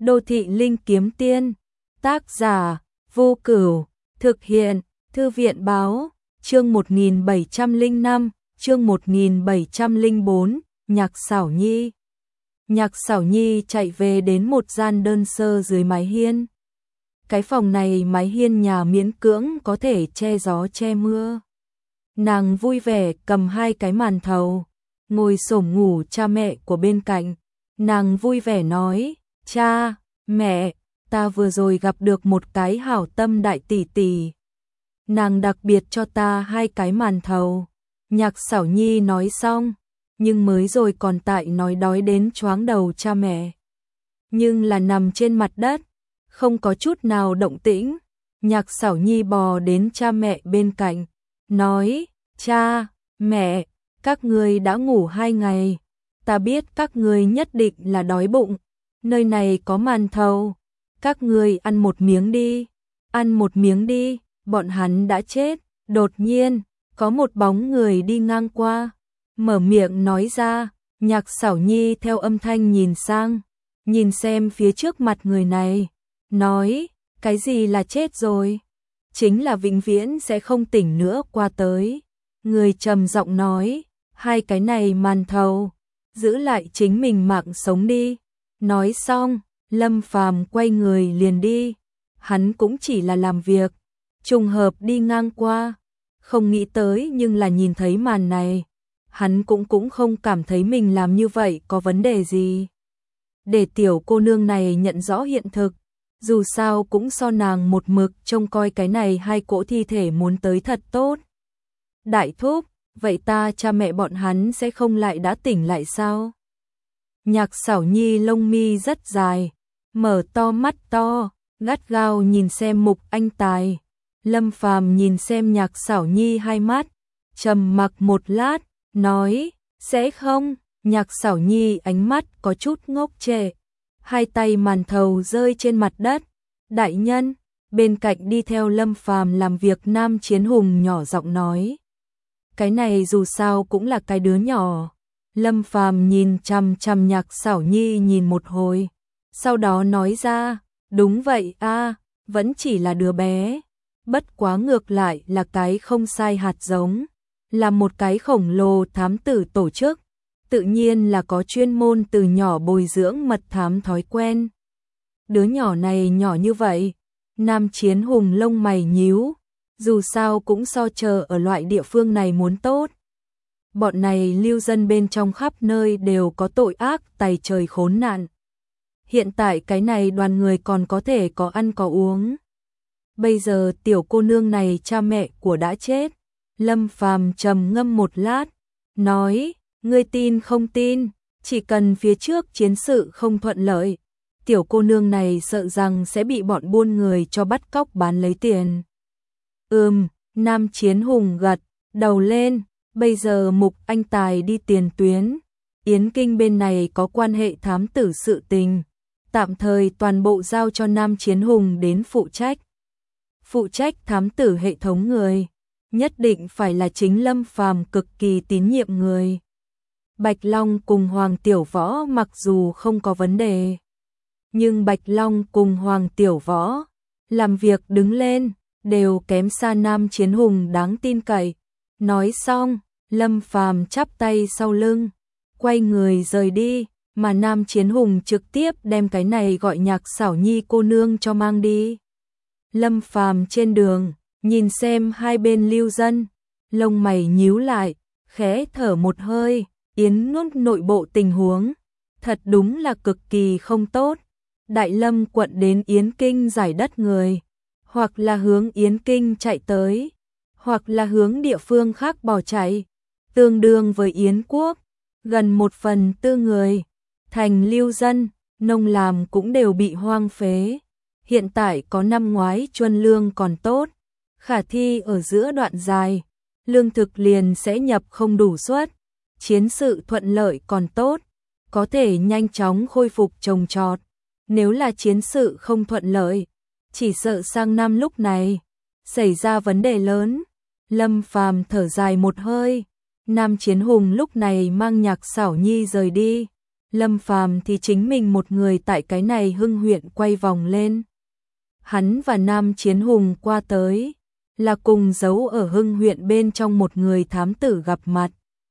Đô thị linh kiếm tiên, tác giả, Vô Cửu, thực hiện, Thư viện báo, chương 1705, chương 1704, Nhạc Xảo Nhi. Nhạc Xảo Nhi chạy về đến một gian đơn sơ dưới mái hiên. Cái phòng này mái hiên nhà miễn cưỡng có thể che gió che mưa. Nàng vui vẻ cầm hai cái màn thầu, ngồi xổm ngủ cha mẹ của bên cạnh. Nàng vui vẻ nói, cha, mẹ, ta vừa rồi gặp được một cái hảo tâm đại tỷ tỷ. Nàng đặc biệt cho ta hai cái màn thầu. Nhạc Xảo Nhi nói xong, nhưng mới rồi còn tại nói đói đến choáng đầu cha mẹ. Nhưng là nằm trên mặt đất, không có chút nào động tĩnh. Nhạc Xảo Nhi bò đến cha mẹ bên cạnh, nói, cha, mẹ, các ngươi đã ngủ 2 ngày. Ta biết các ngươi nhất định là đói bụng. Nơi này có màn thầu, các ngươi ăn một miếng đi, ăn một miếng đi. Bọn hắn đã chết. Đột nhiên, có một bóng người đi ngang qua, mở miệng nói ra. Nhạc Xảo Nhi theo âm thanh nhìn sang, nhìn xem phía trước mặt người này, nói, cái gì là chết rồi? Chính là vĩnh viễn sẽ không tỉnh nữa qua tới. Người trầm giọng nói, hai cái này màn thầu, giữ lại chính mình mạng sống đi. Nói xong, Lâm Phàm quay người liền đi. Hắn cũng chỉ là làm việc, trùng hợp đi ngang qua, không nghĩ tới nhưng là nhìn thấy màn này, hắn cũng không cảm thấy mình làm như vậy có vấn đề gì. Để tiểu cô nương này nhận rõ hiện thực, dù sao cũng so nàng một mực trông coi cái này hai cỗ thi thể muốn tới thật tốt. Đại thúc, vậy ta cha mẹ bọn hắn sẽ không lại đã tỉnh lại sao? Nhạc Xảo Nhi lông mi rất dài, mở to mắt to, gắt gao nhìn xem Mục Anh Tài. Lâm Phàm nhìn xem Nhạc Xảo Nhi hai mắt, trầm mặc một lát, nói, sẽ không. Nhạc Xảo Nhi ánh mắt có chút ngốc trệ, hai tay màn thầu rơi trên mặt đất. Đại nhân, bên cạnh đi theo Lâm Phàm làm việc Nam Chiến Hùng nhỏ giọng nói, cái này dù sao cũng là cái đứa nhỏ. Lâm Phàm nhìn chằm chằm Nhạc Xảo Nhi nhìn một hồi, sau đó nói ra, đúng vậy a, vẫn chỉ là đứa bé, bất quá ngược lại là cái không sai hạt giống, là một cái khổng lồ thám tử tổ chức, tự nhiên là có chuyên môn từ nhỏ bồi dưỡng mật thám thói quen. Đứa nhỏ này nhỏ như vậy, Nam Chiến Hùng lông mày nhíu, dù sao cũng so chờ ở loại địa phương này muốn tốt. Bọn này lưu dân bên trong khắp nơi đều có tội ác tày trời khốn nạn. Hiện tại cái này đoàn người còn có thể có ăn có uống. Bây giờ tiểu cô nương này cha mẹ của đã chết. Lâm Phàm trầm ngâm một lát, nói, ngươi tin không tin, chỉ cần phía trước chiến sự không thuận lợi, tiểu cô nương này sợ rằng sẽ bị bọn buôn người cho bắt cóc bán lấy tiền. Nam Chiến Hùng gật đầu lên. Bây giờ Mục Anh Tài đi tiền tuyến, Yến Kinh bên này có quan hệ thám tử sự tình, tạm thời toàn bộ giao cho Nam Chiến Hùng đến phụ trách. Phụ trách thám tử hệ thống người, nhất định phải là chính Lâm Phàm cực kỳ tín nhiệm người. Bạch Long cùng Hoàng Tiểu Võ mặc dù không có vấn đề, nhưng Bạch Long cùng Hoàng Tiểu Võ làm việc đứng lên đều kém xa Nam Chiến Hùng đáng tin cậy. Nói xong, Lâm Phàm chắp tay sau lưng, quay người rời đi, mà Nam Chiến Hùng trực tiếp đem cái này gọi Nhạc Xảo Nhi cô nương cho mang đi. Lâm Phàm trên đường, nhìn xem hai bên lưu dân, lông mày nhíu lại, khẽ thở một hơi. Yến Nốt nội bộ tình huống, thật đúng là cực kỳ không tốt. Đại Lâm quận đến Yến Kinh giải đất người, hoặc là hướng Yến Kinh chạy tới, hoặc là hướng địa phương khác bỏ chạy, tương đương với Yến quốc, gần 1/4 người, thành lưu dân, nông làm cũng đều bị hoang phế. Hiện tại có năm ngoái chuân lương còn tốt, khả thi ở giữa đoạn dài, lương thực liền sẽ nhập không đủ suất, chiến sự thuận lợi còn tốt, có thể nhanh chóng khôi phục trồng trọt. Nếu là chiến sự không thuận lợi, chỉ sợ sang năm lúc này xảy ra vấn đề lớn. Lâm Phàm thở dài một hơi. Nam Chiến Hùng lúc này mang Nhạc Xảo Nhi rời đi. Lâm Phàm thì chính mình một người tại cái này Hưng huyện quay vòng lên. Hắn và Nam Chiến Hùng qua tới, là cùng giấu ở Hưng huyện bên trong một người thám tử gặp mặt.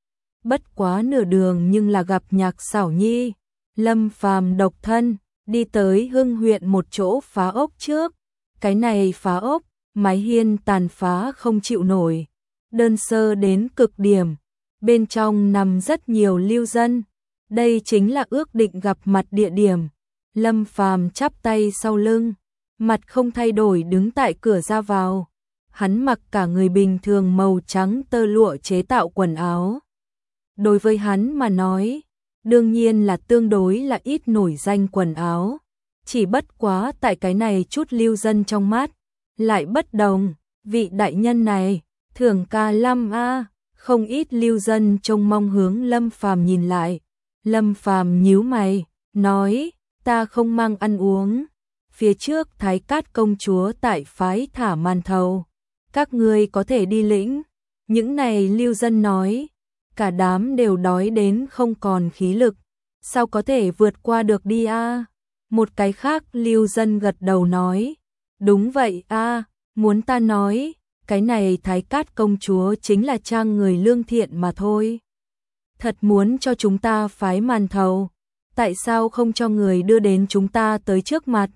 Bất quá nửa đường nhưng là gặp Nhạc Xảo Nhi. Lâm Phàm độc thân, đi tới Hưng huyện một chỗ phá ốc trước. Cái này phá ốc, mái hiên tàn phá không chịu nổi, đơn sơ đến cực điểm. Bên trong nằm rất nhiều lưu dân. Đây chính là ước định gặp mặt địa điểm. Lâm Phàm chắp tay sau lưng, mặt không thay đổi đứng tại cửa ra vào. Hắn mặc cả người bình thường màu trắng tơ lụa chế tạo quần áo. Đối với hắn mà nói, đương nhiên là tương đối là ít nổi danh quần áo. Chỉ bất quá tại cái này chút lưu dân trong mắt, lại bất đồng. Vị đại nhân này, thưởng ca lâm a. Không ít lưu dân trông mong hướng Lâm Phàm nhìn lại. Lâm Phàm nhíu mày, nói, ta không mang ăn uống. Phía trước Thái Cát công chúa tại phái thả màn thầu, các ngươi có thể đi lĩnh. Những này lưu dân nói, cả đám đều đói đến không còn khí lực, sao có thể vượt qua được đi a? Một cái khác lưu dân gật đầu nói, đúng vậy a, muốn ta nói, cái này Thái Cát công chúa chính là trang người lương thiện mà thôi. Thật muốn cho chúng ta phái màn thầu, tại sao không cho người đưa đến chúng ta tới trước mặt?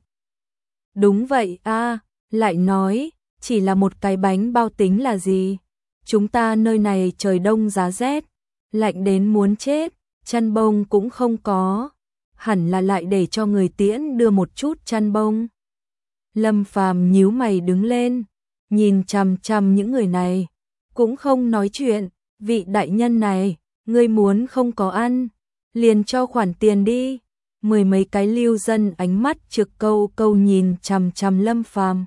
Đúng vậy a, lại nói, chỉ là một cái bánh bao tính là gì? Chúng ta nơi này trời đông giá rét, lạnh đến muốn chết, chăn bông cũng không có, hẳn là lại để cho người tiễn đưa một chút chăn bông. Lâm Phàm nhíu mày đứng lên, nhìn chằm chằm những người này, cũng không nói chuyện. Vị đại nhân này, ngươi muốn không có ăn, liền cho khoản tiền đi. Mười mấy cái lưu dân ánh mắt trực câu câu nhìn chằm chằm Lâm Phàm.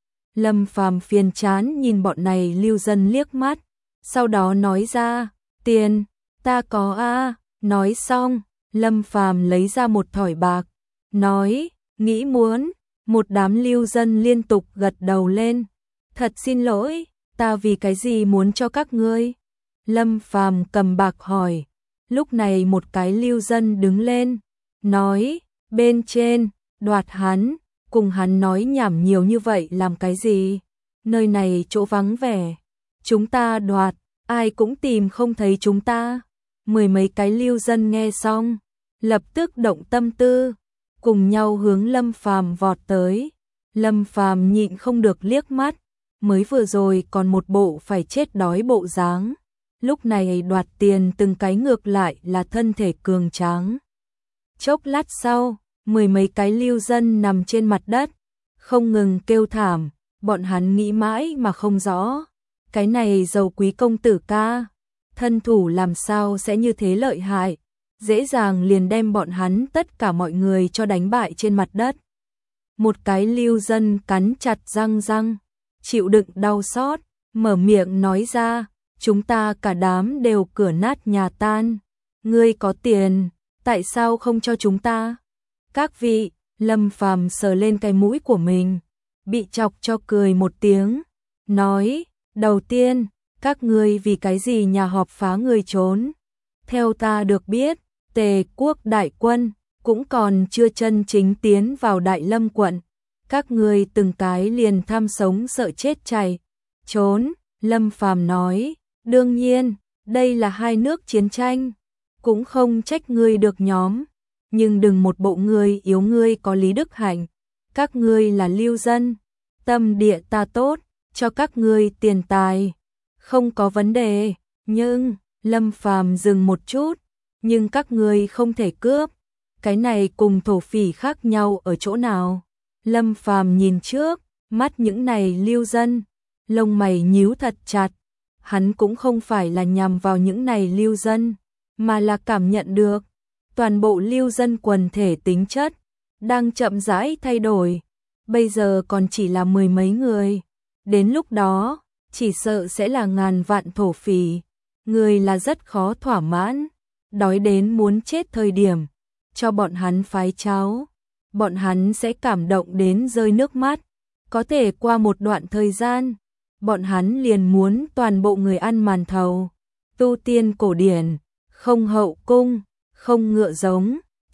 Lâm Phàm phiền chán nhìn bọn này lưu dân liếc mắt, sau đó nói ra, tiền, ta có a. Nói xong, Lâm Phàm lấy ra một thỏi bạc, nói, nghĩ muốn. Một đám lưu dân liên tục gật đầu lên. Thật xin lỗi, ta vì cái gì muốn cho các ngươi? Lâm Phàm cầm bạc hỏi. Lúc này một cái lưu dân đứng lên, nói, bên trên, đoạt hắn, cùng hắn nói nhảm nhiều như vậy làm cái gì? Nơi này chỗ vắng vẻ, chúng ta đoạt, ai cũng tìm không thấy chúng ta. Mười mấy cái lưu dân nghe xong, lập tức động tâm tư, cùng nhau hướng Lâm Phàm vọt tới. Lâm Phàm nhịn không được liếc mắt, mới vừa rồi còn một bộ phải chết đói bộ dáng, lúc này đoạt tiền từng cái ngược lại là thân thể cường tráng. Chốc lát sau, mười mấy cái lưu dân nằm trên mặt đất, không ngừng kêu thảm, bọn hắn nghĩ mãi mà không rõ. Cái này giàu quý công tử ca, thân thủ làm sao sẽ như thế lợi hại, dễ dàng liền đem bọn hắn tất cả mọi người cho đánh bại trên mặt đất. Một cái lưu dân cắn chặt răng, chịu đựng đau xót, mở miệng nói ra, chúng ta cả đám đều cửa nát nhà tan. Ngươi có tiền, tại sao không cho chúng ta? Các vị, Lâm Phàm sờ lên cái mũi của mình, bị chọc cho cười một tiếng, nói, đầu tiên, các ngươi vì cái gì nhà họp phá người trốn? Theo ta được biết, Tề quốc đại quân cũng còn chưa chân chính tiến vào Đại Lâm quận. Các ngươi từng cái liền tham sống sợ chết chạy trốn. Lâm Phàm nói, đương nhiên, đây là hai nước chiến tranh, cũng không trách ngươi được nhóm, nhưng đừng một bộ ngươi yếu ngươi có lý đức hạnh. Các ngươi là lưu dân, tâm địa ta tốt, cho các ngươi tiền tài, không có vấn đề, nhưng Lâm Phàm dừng một chút, nhưng các ngươi không thể cướp. Cái này cùng thổ phỉ khác nhau ở chỗ nào? Lâm Phàm nhìn trước, mắt những này lưu dân, lông mày nhíu thật chặt. Hắn cũng không phải là nhằm vào những này lưu dân, mà là cảm nhận được toàn bộ lưu dân quần thể tính chất đang chậm rãi thay đổi. Bây giờ còn chỉ là mười mấy người, đến lúc đó chỉ sợ sẽ là ngàn vạn thổ phỉ. Người là rất khó thỏa mãn, đói đến muốn chết thời điểm, cho bọn hắn phái cháo, bọn hắn sẽ cảm động đến rơi nước mắt. Có thể qua một đoạn thời gian, bọn hắn liền muốn toàn bộ người ăn màn thầu, tu tiên cổ điển, không hậu cung, không ngựa giống,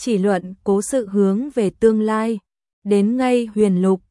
chỉ luận cố sự hướng về tương lai. Đến ngay huyền lục,